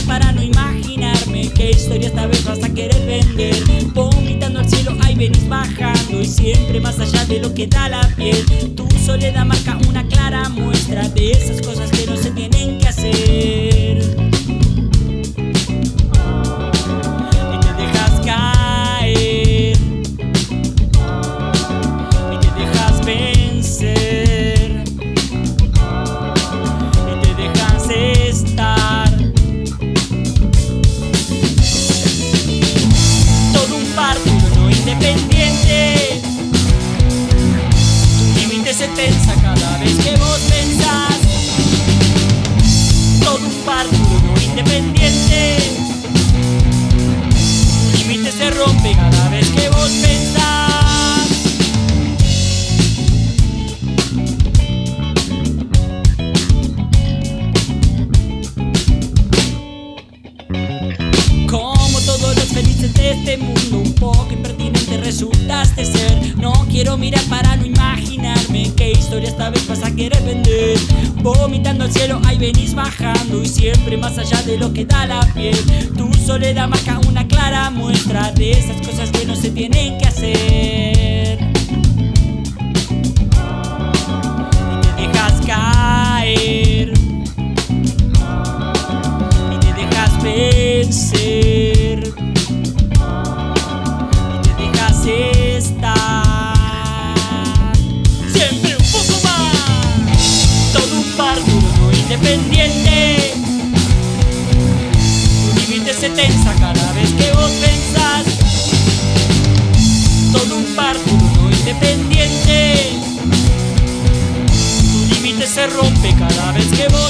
para no imaginarme qué historia esta vez vas a querer vender. Vomitando al cielo, ahí venís bajando y siempre más allá de lo que da la piel. Tu soledad marca una clara muestra de esas cosas que no se tienen que hacer. Y te dejas caer y te dejas vencer y te dejas estar. Todo un partido no independiente. Tu límite se tensa cada vez que vos pensás. Todo un partido no independiente. Tu límite se rompe cada vez que vos pensás. Como todos los felices de este mundo, un poco impertinente resultaste ser. No quiero mirar para no imaginarme qué historia esta vez vas a querer vender. Vomitando al cielo, ahí venís bajando y siempre más allá de lo que da la piel. Tu soledad marca una clara muestra de esas cosas que no se tienen que hacer. Y te dejas caer y te dejas vencer y te dejas estar. Siempre un poco más. Todo un partido no independiente. Tu límite se tensa cada vez que vos pensás. Todo un partido no independiente. Tu límite se rompe cada vez que vos